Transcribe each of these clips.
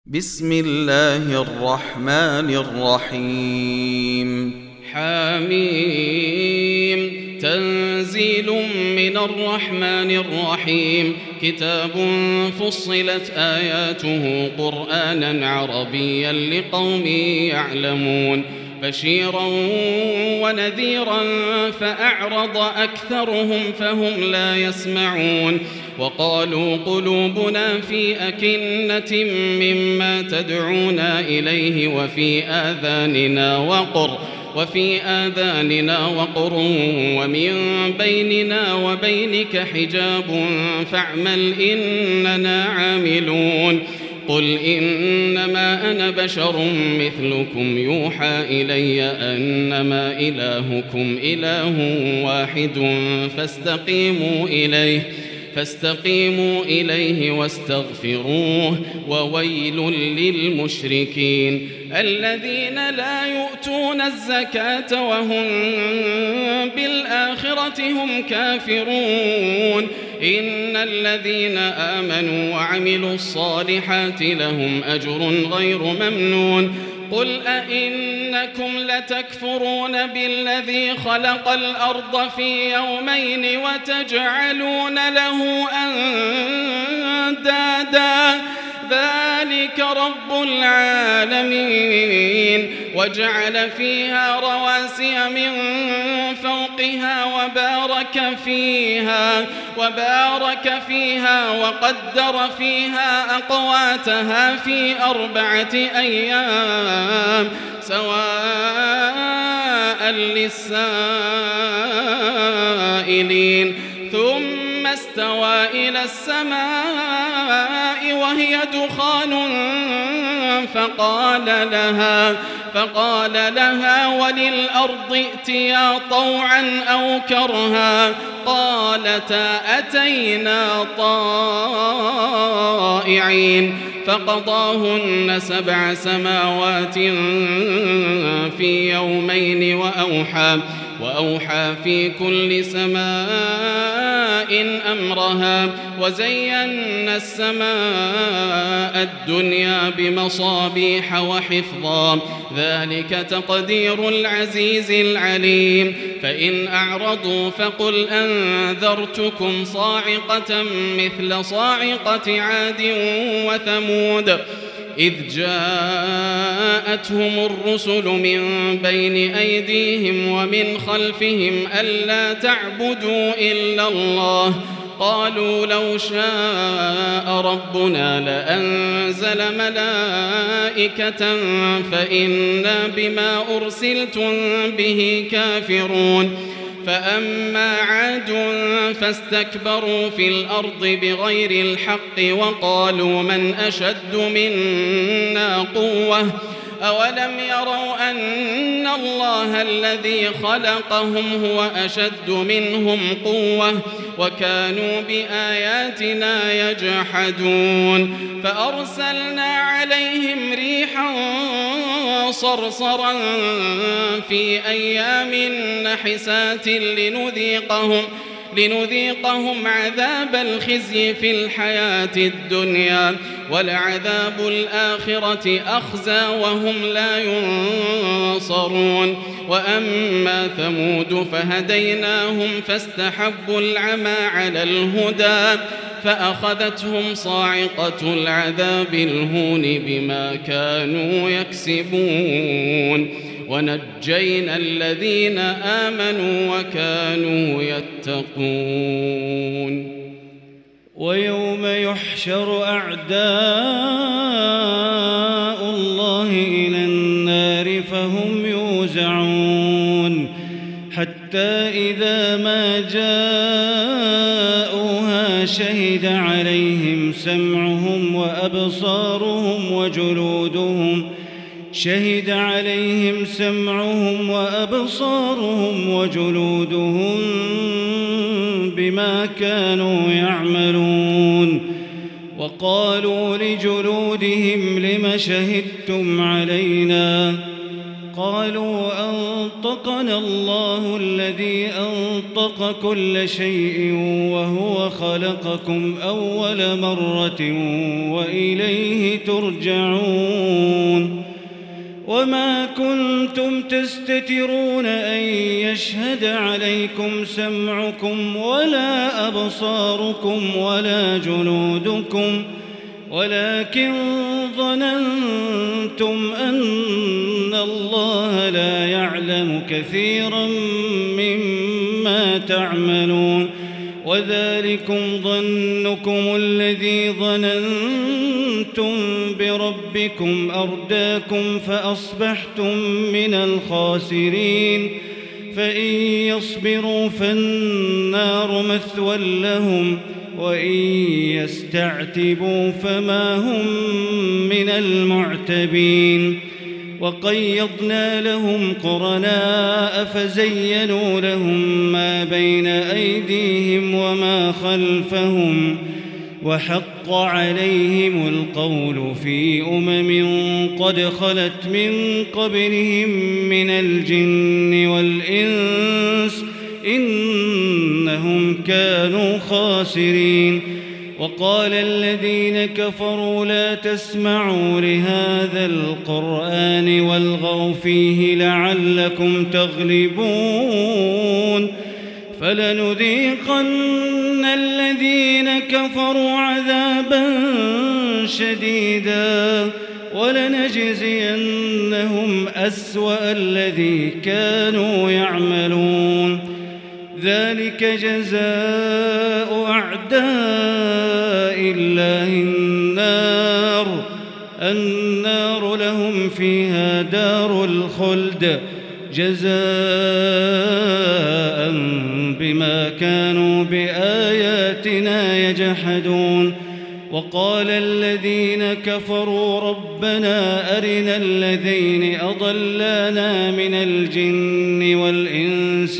بسم الله الرحمن الرحيم حميم تنزيل من الرحمن الرحيم كتاب فصلت آياته قرآنا عربيا لقوم يعلمون بشيرا ونذيرا فأعرض أكثرهم فهم لا يسمعون وقالوا قلوبنا في أكنة مما تدعونا إليه وفي آذاننا وقر ومن بيننا وبينك حجاب فاعمل إننا عاملون قل إنما أنا بشر مثلكم يوحى إلي أنما إلهكم إله واحد فاستقيموا إليه واستغفروه وويل للمشركين الذين لا يؤتون الزكاة وهم بالآخرة هم كافرون إن الذين آمنوا وعملوا الصالحات لهم أجر غير ممنون قل أئنكم لتكفرون بالذي خلق الأرض في يومين وتجعلون له أندادا ذلك رب العالمين وجعل فيها رواسي من فوقها وبارك فيها وقدر فيها أقواتها في 4 أيام سواء للسائلين ثم استوى إلى السماء وهي دخان فقال لها وللأرض ائتيا طوعا أو كرها قالتا أتينا طائعين فقضاهن 7 سماوات في يومين وأوحى في كل سماء أمرها وزينا السماء الدنيا بمصابيح وحفظا ذلك تقدير العزيز العليم فإن أعرضوا فقل أنذرتكم صاعقة مثل صاعقة عاد وثمود إذ جاءتهم الرسل من بين أيديهم ومن خلفهم ألا تعبدوا إلا الله قالوا لو شاء ربنا لأنزل ملائكة فإنا بما أرسلتم به كافرون فأما عاد فاستكبروا في الأرض بغير الحق وقالوا من أشد منا قوة أولم يروا أن الله الذي خلقهم هو أشد منهم قوة وكانوا بآياتنا يجحدون فأرسلنا عليهم ريحا صرصرا في أيام نحسات لنذيقهم عذاب الخزي في الحياة الدنيا ولعذاب الآخرة أخزى وهم لا ينصرون وأما ثمود فهديناهم فاستحبوا العمى على الهدى فأخذتهم صاعقة العذاب الهون بما كانوا يكسبون ونجينا الذين آمنوا وكانوا يتقون ويوم يحشر أعداء الله إلى النار فهم يوزعون حتى إذا ما جاءوها شهد عليهم سمعهم وأبصارهم وجلودهم بما كانوا يعملون وقالوا لجلودهم لم شهدتم علينا قالوا أنطقنا الله الذي أنطق كل شيء وهو خلقكم أول مرة وإليه ترجعون وما كنتم تستترون أن يشهد عليكم سمعكم ولا أبصاركم ولا جلودكم ولكن ظننتم أن الله لا يعلم كثيرا مما تعملون وذلكم ظنكم الذي ظننتم بربكم أرداكم فأصبحتم من الخاسرين فإن يصبروا فالنار مثوى لهم وإن يستعتبوا فما هم من المعتبين وقيضنا لهم قرناء فزينوا لهم ما بين أيديهم وما خلفهم وحق عليهم القول في قد خلت من قبلهم من الجن والإنس إنهم كانوا خاسرين وقال الذين كفروا لا تسمعوا لهذا القرآن والغوا فيه لعلكم تغلبون فلنذيقن الذين كفروا عذابا شديدا ولنجزينهم أسوأ الذي كانوا يعملون ذلك جزاء أعداء الله النار لهم فيها دار الخلد جزاء بما كانوا بآياتنا يجحدون وقال الذين كفروا ربنا أرنا الذين أضلانا من الجن والإنس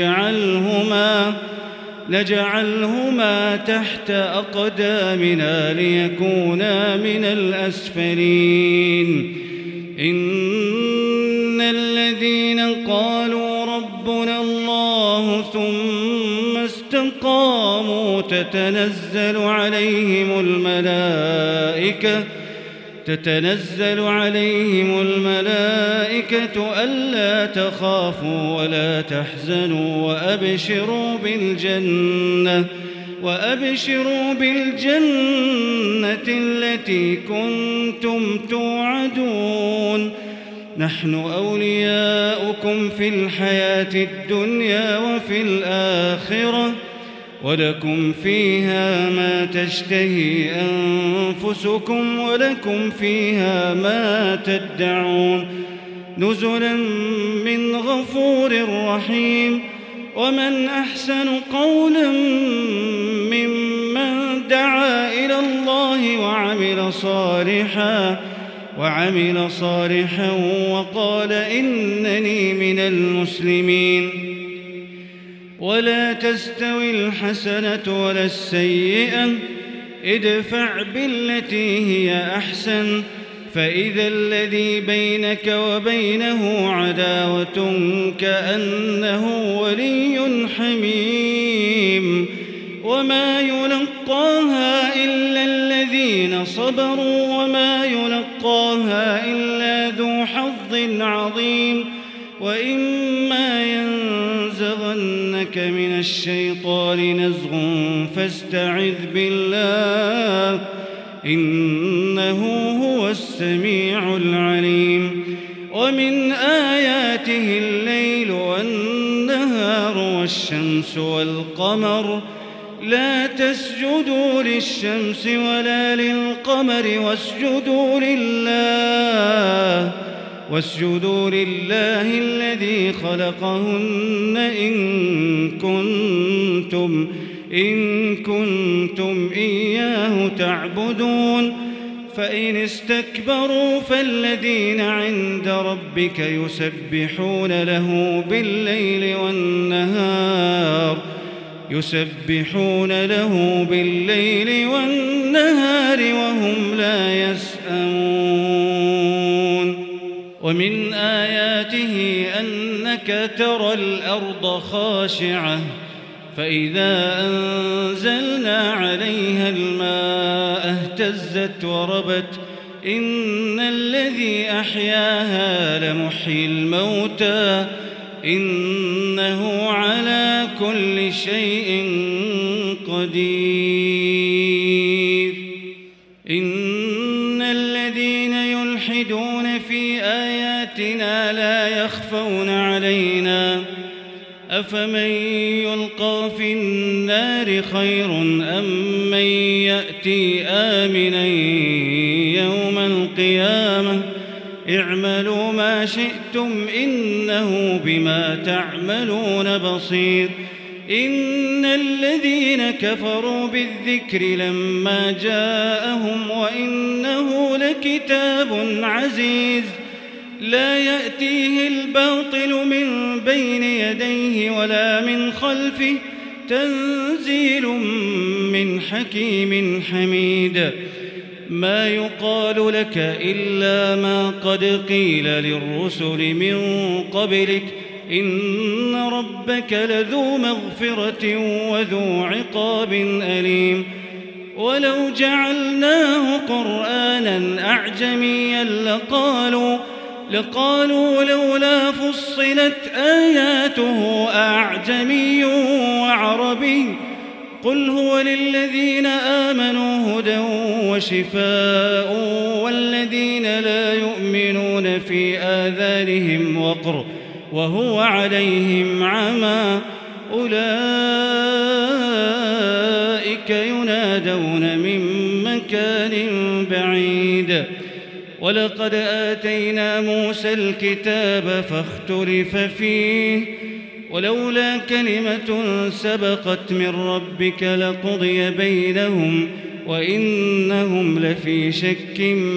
نجعلهما تحت أقدامنا ليكونا من الأسفلين إن الذين قالوا ربنا الله ثم استقاموا تتنزل عليهم الملائكة ألا تخافوا ولا تحزنوا وأبشروا بالجنة التي كنتم توعدون نحن أولياؤكم في الحياة الدنيا وفي الآخرة ولكم فيها ما تشتهي أنفسكم ولكم فيها ما تدعون نزلا من غفور رحيم ومن أحسن قولا ممن دعا إلى الله وعمل صالحا وقال إنني من المسلمين ولا تستوي الحسنة ولا السيئة ادفع بالتي هي أحسن فإذا الذي بينك وبينه عداوة كأنه ولي حميم وما يلقاها إلا الذين صبروا وما يلقاها إلا ذو حظ عظيم وإما ينزغنك من الشيطان نزغ فاستعذ بالله إنه هو السميع العليم ومن آياته الليل والنهار والشمس والقمر لا تسجدوا للشمس ولا للقمر واسجدوا لله الذي خلقهن إن كنتم إياه تعبدون فإن استكبروا فالذين عند ربك يسبحون له بالليل والنهار وهم لا يسأمون ومن آياته أنك ترى الأرض خاشعة فإذا أنزلنا عليها الماء اهتزت وربت إن الذي أحياها لمحيي الموتى إنه على كل شيء قدير. إن الذين يلحدون في آياتنا لا يخفون علينا أفمن يلقى في النار خير أم من يأتي آمنا يوم القيامة اعملوا ما شئتم إنه بما تعملون بصير. إن الذين كفروا بالذكر لما جاءهم وإنه لكتاب عزيز لا يأتيه الباطل من بين يديه ولا من خلفه تنزيل من حكيم حميد. ما يقال لك إلا ما قد قيل للرسل من قبلك إن ربك لذو مغفرة وذو عقاب أليم. ولو جعلناه قرآنا أعجميا لقالوا لولا فصلت آياته أعجمي وعربي قل هو للذين آمنوا هدى وشفاء والذين لا يؤمنون في آذانهم وقر وهو عليهم عمى أولئك ينادون من مكان بعيد. ولقد آتينا موسى الكتاب فاختلف فيه ولولا كلمة سبقت من ربك لقضي بينهم وإنهم لفي شك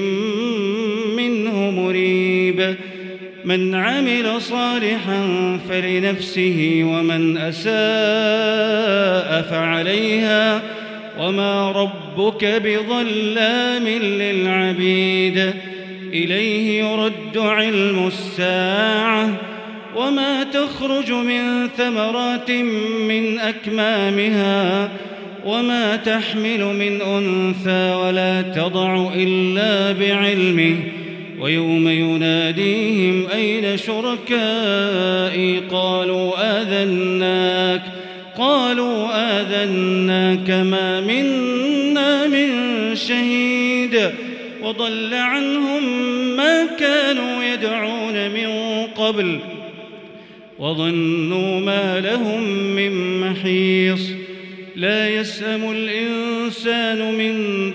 منه مريب. من عمل صالحا فلنفسه ومن أساء فعليها وما ربك بظلام للعبيد. إليه يرد علم الساعة وما تخرج من ثمرات من أكمامها وما تحمل من أنثى ولا تضع إلا بعلمه. ويوم يناديهم أين شركائي قالوا آذناك ما منا من شهيد وضل عنهم ما كانوا يدعون من قبل وظنوا ما لهم من محيص. لا يسأم الإنسان من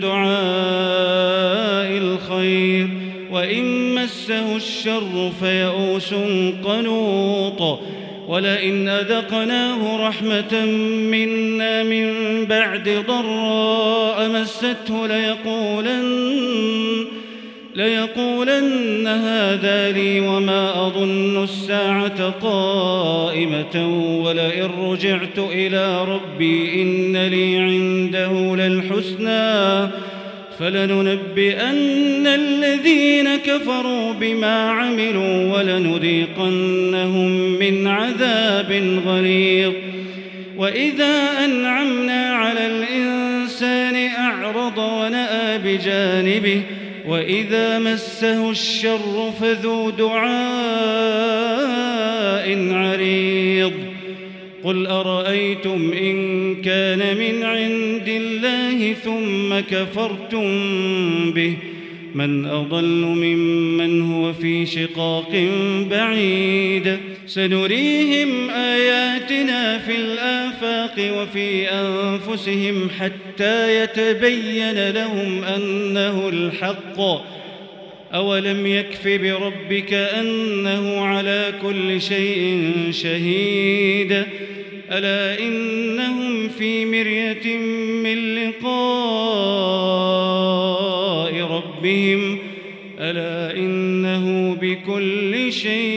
دعاء الخير وإن مسه الشر فيئوس قنوط. ولئن أذقناه رحمة منا من بعد ضراء مسته ليقولن هذا لي وما أظن الساعة قائمة ولئن رجعت إلى ربي إن لي عنده للحسنى فلننبئن الذين كفروا بما عملوا ولنذيقنهم من عذاب غليظ. وإذا أنعمنا على الإنسان أعرض ونأى بجانبه وإذا مسه الشر فذو دعاء عريض. قل أرأيتم إن كان من عند الله ثم كفرتم به من أضل ممن هو في شقاق بعيد. سنريهم آياتنا في الآفاق وفي أنفسهم حتى يتبين لهم أنه الحق. أولم يكف بربك أنه على كل شيء شهيد. ألا إنهم في مرية من لقاء ربهم ألا إنه بكل شيء